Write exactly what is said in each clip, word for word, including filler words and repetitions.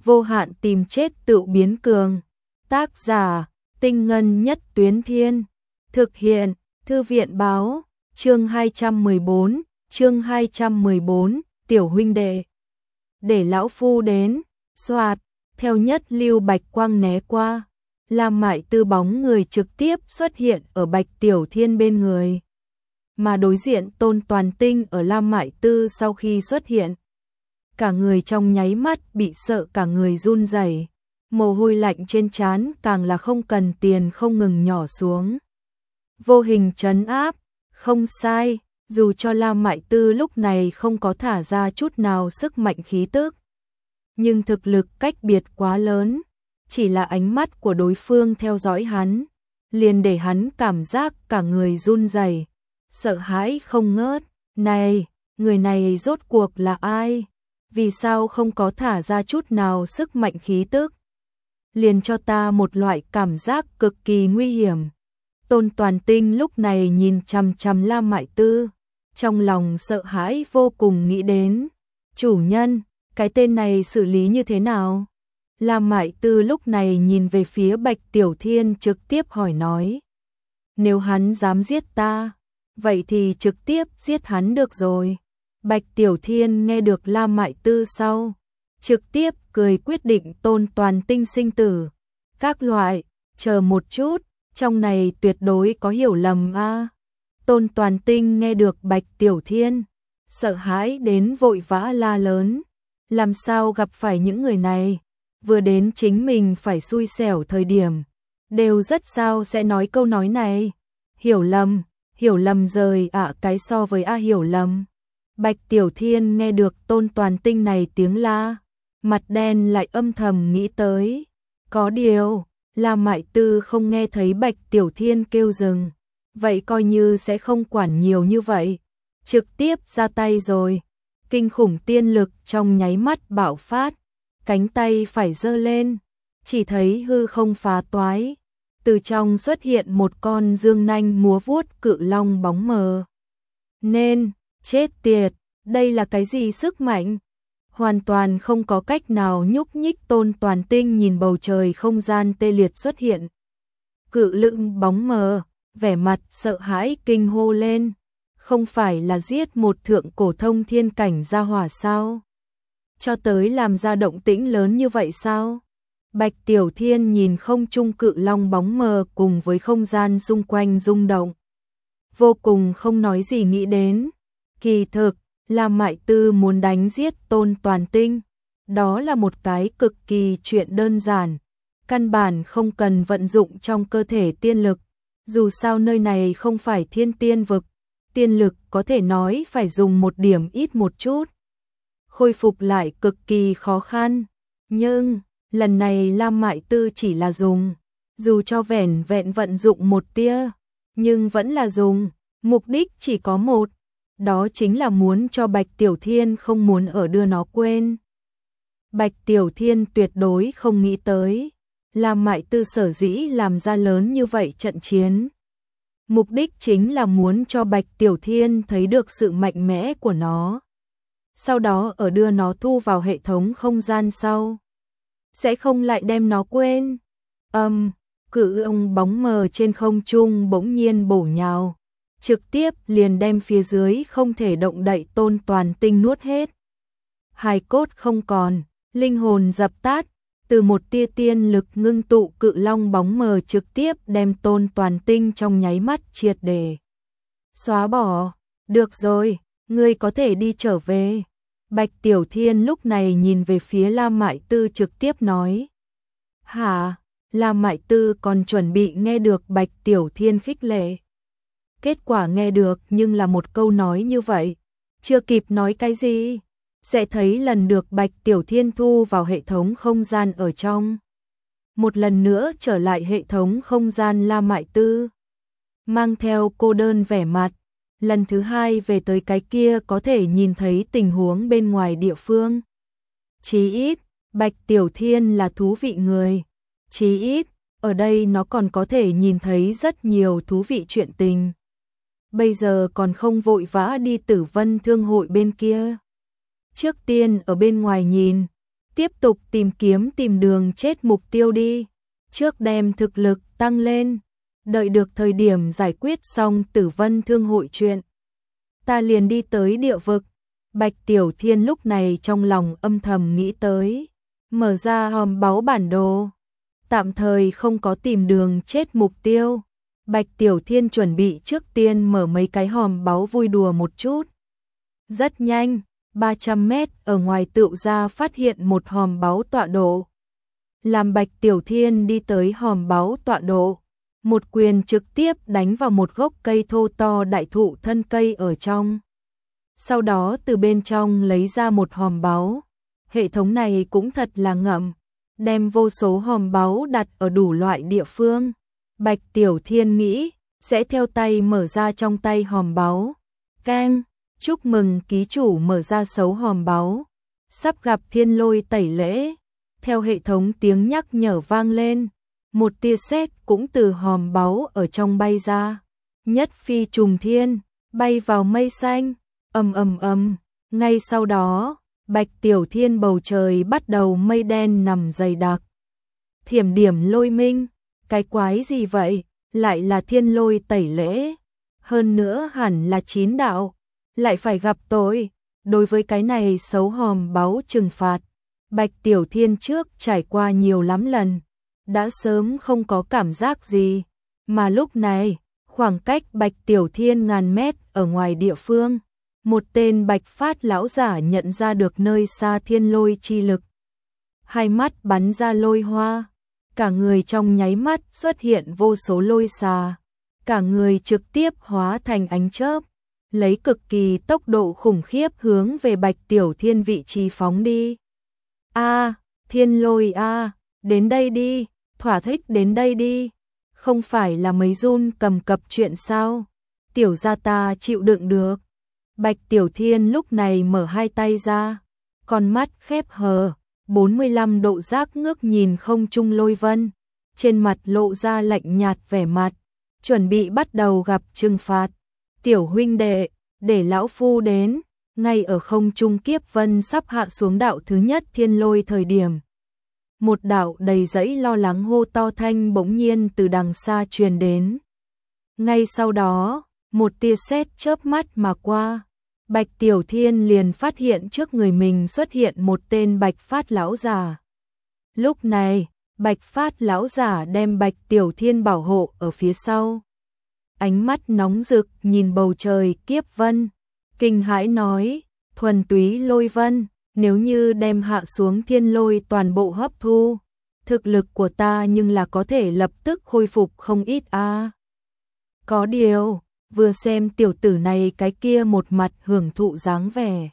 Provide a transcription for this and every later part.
vô hạn tìm chết tự biến cường. Tác giả, Tinh Ngân Nhất Tuyến Thiên. Thực hiện, Thư viện báo, chương hai trăm mười bốn, chương hai trăm mười bốn, tiểu huynh đệ. Để lão phu đến, xoạt, theo nhất lưu bạch quang né qua. Lam Mại Tư bóng người trực tiếp xuất hiện ở Bạch Tiểu Thiên bên người. Mà đối diện Tôn Toàn Tinh ở Lam Mại Tư sau khi xuất hiện. Cả người trong nháy mắt bị sợ cả người run rẩy, mồ hôi lạnh trên trán càng là không cần tiền không ngừng nhỏ xuống. Vô hình trấn áp, không sai, dù cho Lam Mại Tư lúc này không có thả ra chút nào sức mạnh khí tức. Nhưng thực lực cách biệt quá lớn, chỉ là ánh mắt của đối phương theo dõi hắn, liền để hắn cảm giác cả người run rẩy, sợ hãi không ngớt. Này, người này rốt cuộc là ai? Vì sao không có thả ra chút nào sức mạnh khí tức? Liền cho ta một loại cảm giác cực kỳ nguy hiểm. Tôn Toàn Tinh lúc này nhìn chằm chằm Lam Mại Tư, trong lòng sợ hãi vô cùng nghĩ đến. Chủ nhân, cái tên này xử lý như thế nào? Lam Mại Tư lúc này nhìn về phía Bạch Tiểu Thiên trực tiếp hỏi nói. Nếu hắn dám giết ta, vậy thì trực tiếp giết hắn được rồi. Bạch Tiểu Thiên nghe được Lam Mại Tư sau, trực tiếp cười quyết định Tôn Toàn Tinh sinh tử. Các loại, chờ một chút, trong này tuyệt đối có hiểu lầm a. À. Tôn Toàn Tinh nghe được Bạch Tiểu Thiên, sợ hãi đến vội vã la lớn. Làm sao gặp phải những người này, vừa đến chính mình phải xui xẻo thời điểm, đều rất sao sẽ nói câu nói này. Hiểu lầm, hiểu lầm rời ạ à, cái so với a à, hiểu lầm. Bạch Tiểu Thiên nghe được Tôn Toàn Tinh này tiếng la, mặt đen lại âm thầm nghĩ tới. Có điều, Lam Mại Tư không nghe thấy Bạch Tiểu Thiên kêu dừng, vậy coi như sẽ không quản nhiều như vậy, trực tiếp ra tay rồi. Kinh khủng tiên lực trong nháy mắt bạo phát, cánh tay phải giơ lên, chỉ thấy hư không phá toái, từ trong xuất hiện một con dương nanh múa vuốt cự long bóng mờ. Nên, chết tiệt, đây là cái gì sức mạnh? Hoàn toàn không có cách nào nhúc nhích. Tôn Toàn Tinh nhìn bầu trời không gian tê liệt xuất hiện. Cự lưng bóng mờ, vẻ mặt sợ hãi kinh hô lên. Không phải là giết một thượng cổ thông thiên cảnh gia hỏa sao? Cho tới làm ra động tĩnh lớn như vậy sao? Bạch Tiểu Thiên nhìn không trung cự long bóng mờ cùng với không gian xung quanh rung động. Vô cùng không nói gì nghĩ đến. Kỳ thực, Lam Mại Tư muốn đánh giết Tôn Toàn Tinh. Đó là một cái cực kỳ chuyện đơn giản. Căn bản không cần vận dụng trong cơ thể tiên lực. Dù sao nơi này không phải thiên tiên vực. Tiên lực có thể nói phải dùng một điểm ít một chút. Khôi phục lại cực kỳ khó khăn. Nhưng, lần này Lam Mại Tư chỉ là dùng. Dù cho vẻn vẹn vận dụng một tia, nhưng vẫn là dùng. Mục đích chỉ có một. Đó chính là muốn cho Bạch Tiểu Thiên không muốn ở đưa nó quên. Bạch Tiểu Thiên tuyệt đối không nghĩ tới. Lam Mại Tư sở dĩ làm ra lớn như vậy trận chiến. Mục đích chính là muốn cho Bạch Tiểu Thiên thấy được sự mạnh mẽ của nó. Sau đó ở đưa nó thu vào hệ thống không gian sau. Sẽ không lại đem nó quên. Âm, um, cự ông bóng mờ trên không trung bỗng nhiên bổ nhào. Trực tiếp liền đem phía dưới không thể động đậy Tôn Toàn Tinh nuốt hết. Hài cốt không còn, linh hồn dập tắt, từ một tia tiên lực ngưng tụ cự long bóng mờ trực tiếp đem Tôn Toàn Tinh trong nháy mắt triệt để xóa bỏ. Được rồi, ngươi có thể đi trở về. Bạch Tiểu Thiên lúc này nhìn về phía Lam Mại Tư trực tiếp nói. Hả? Lam Mại Tư còn chuẩn bị nghe được Bạch Tiểu Thiên khích lệ. Kết quả nghe được nhưng là một câu nói như vậy. Chưa kịp nói cái gì, sẽ thấy lần được Bạch Tiểu Thiên thu vào hệ thống không gian ở trong. Một lần nữa trở lại hệ thống không gian Lam Mại Tư. Mang theo cô đơn vẻ mặt. Lần thứ hai về tới cái kia có thể nhìn thấy tình huống bên ngoài địa phương. Chí ít, Bạch Tiểu Thiên là thú vị người. Chí ít, ở đây nó còn có thể nhìn thấy rất nhiều thú vị chuyện tình. Bây giờ còn không vội vã đi Tử Vân Thương hội bên kia. Trước tiên ở bên ngoài nhìn, tiếp tục tìm kiếm tìm đường chết mục tiêu đi, trước đem thực lực tăng lên, đợi được thời điểm giải quyết xong Tử Vân Thương hội chuyện. Ta liền đi tới địa vực. Bạch Tiểu Thiên lúc này trong lòng âm thầm nghĩ tới, mở ra hòm báu bản đồ. Tạm thời không có tìm đường chết mục tiêu. Bạch Tiểu Thiên chuẩn bị trước tiên mở mấy cái hòm báu vui đùa một chút. Rất nhanh, ba trăm mét ở ngoài tựu ra phát hiện một hòm báu tọa độ. Làm Bạch Tiểu Thiên đi tới hòm báu tọa độ, một quyền trực tiếp đánh vào một gốc cây thô to đại thụ thân cây ở trong. Sau đó từ bên trong lấy ra một hòm báu. Hệ thống này cũng thật là ngậm, đem vô số hòm báu đặt ở đủ loại địa phương. Bạch Tiểu Thiên nghĩ, sẽ theo tay mở ra trong tay hòm báu. Keng, chúc mừng ký chủ mở ra sáu hòm báu. Sắp gặp thiên lôi tẩy lễ. Theo hệ thống tiếng nhắc nhở vang lên, một tia sét cũng từ hòm báu ở trong bay ra. Nhất phi trùng thiên, bay vào mây xanh, ầm ầm ầm, ngay sau đó, Bạch Tiểu Thiên bầu trời bắt đầu mây đen nằm dày đặc. Thiểm điểm lôi minh, cái quái gì vậy, lại là thiên lôi tẩy lễ, hơn nữa hẳn là chín đạo, lại phải gặp tôi. Đối với cái này xấu hòm báu trừng phạt, Bạch Tiểu Thiên trước trải qua nhiều lắm lần, đã sớm không có cảm giác gì, mà lúc này, khoảng cách Bạch Tiểu Thiên ngàn mét ở ngoài địa phương, một tên Bạch Phát lão giả nhận ra được nơi xa thiên lôi chi lực. Hai mắt bắn ra lôi hoa, cả người trong nháy mắt xuất hiện vô số lôi xà, cả người trực tiếp hóa thành ánh chớp, lấy cực kỳ tốc độ khủng khiếp hướng về Bạch Tiểu Thiên vị trí phóng đi. A, thiên lôi a, đến đây đi, thỏa thích đến đây đi. Không phải là mấy run cầm cập chuyện sao? Tiểu gia ta chịu đựng được. Bạch Tiểu Thiên lúc này mở hai tay ra, con mắt khép hờ, bốn mươi lăm độ giác ngước nhìn không trung lôi vân, trên mặt lộ ra lạnh nhạt vẻ mặt, chuẩn bị bắt đầu gặp trừng phạt. Tiểu huynh đệ, để lão phu đến. Ngay ở không trung kiếp vân sắp hạ xuống đạo thứ nhất thiên lôi thời điểm, một đạo đầy dẫy lo lắng hô to thanh bỗng nhiên từ đằng xa truyền đến. Ngay sau đó, một tia sét chớp mắt mà qua, Bạch Tiểu Thiên liền phát hiện trước người mình xuất hiện một tên Bạch Phát lão giả. Lúc này, Bạch Phát lão giả đem Bạch Tiểu Thiên bảo hộ ở phía sau. Ánh mắt nóng rực nhìn bầu trời kiếp vân, kinh hãi nói, thuần túy lôi vân, nếu như đem hạ xuống thiên lôi toàn bộ hấp thu, thực lực của ta nhưng là có thể lập tức khôi phục không ít a. À. Có điều, vừa xem tiểu tử này cái kia một mặt hưởng thụ dáng vẻ,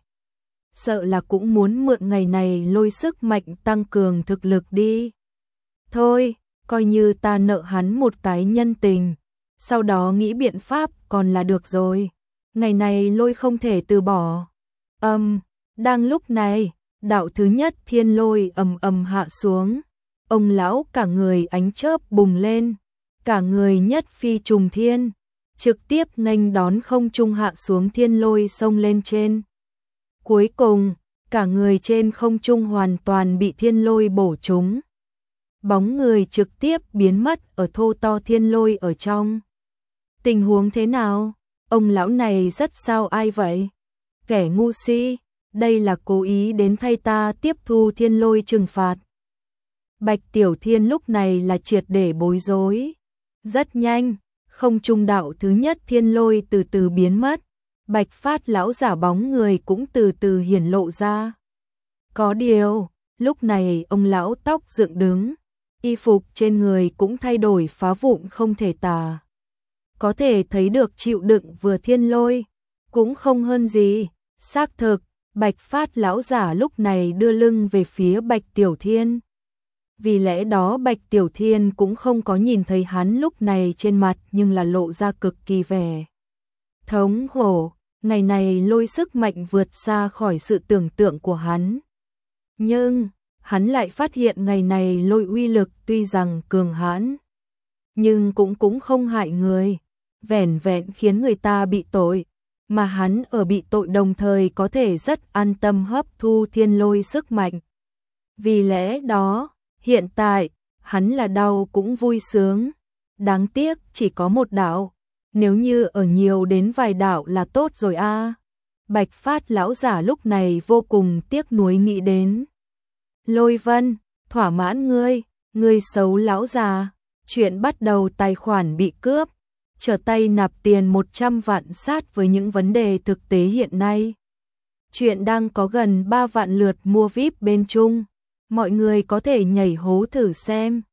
sợ là cũng muốn mượn ngày này lôi sức mạnh tăng cường thực lực đi. Thôi, coi như ta nợ hắn một cái nhân tình, sau đó nghĩ biện pháp còn là được rồi. Ngày này lôi không thể từ bỏ. Âm, um, đang lúc này, đạo thứ nhất thiên lôi ầm ầm hạ xuống. Ông lão cả người ánh chớp bùng lên, cả người nhất phi trùng thiên, trực tiếp nghênh đón không trung hạ xuống thiên lôi xông lên trên. Cuối cùng, cả người trên không trung hoàn toàn bị thiên lôi bổ trúng. Bóng người trực tiếp biến mất ở thô to thiên lôi ở trong. Tình huống thế nào? Ông lão này rất sao ai vậy? Kẻ ngu si, đây là cố ý đến thay ta tiếp thu thiên lôi trừng phạt. Bạch Tiểu Thiên lúc này là triệt để bối rối. Rất nhanh, không trung đạo thứ nhất thiên lôi từ từ biến mất. Bạch Phát lão giả bóng người cũng từ từ hiển lộ ra. Có điều, lúc này ông lão tóc dựng đứng, y phục trên người cũng thay đổi phá vụn không thể tả. Có thể thấy được chịu đựng vừa thiên lôi, cũng không hơn gì. Xác thực, Bạch Phát lão giả lúc này đưa lưng về phía Bạch Tiểu Thiên. Vì lẽ đó Bạch Tiểu Thiên cũng không có nhìn thấy hắn lúc này trên mặt nhưng là lộ ra cực kỳ vẻ thống khổ. Ngày này lôi sức mạnh vượt xa khỏi sự tưởng tượng của hắn. Nhưng, hắn lại phát hiện ngày này lôi uy lực tuy rằng cường hãn, nhưng cũng cũng không hại người, vẻn vẹn khiến người ta bị tội, mà hắn ở bị tội đồng thời có thể rất an tâm hấp thu thiên lôi sức mạnh. Vì lẽ đó, hiện tại, hắn là đau cũng vui sướng. Đáng tiếc chỉ có một đạo, nếu như ở nhiều đến vài đạo là tốt rồi a. À. Bạch Phát lão giả lúc này vô cùng tiếc nuối nghĩ đến. Lôi Vân, thỏa mãn ngươi, ngươi xấu lão già, chuyện bắt đầu tài khoản bị cướp, trở tay nạp tiền một trăm vạn sát với những vấn đề thực tế hiện nay. Chuyện đang có gần ba vạn lượt mua vi ai pi bên Trung, mọi người có thể nhảy hố thử xem.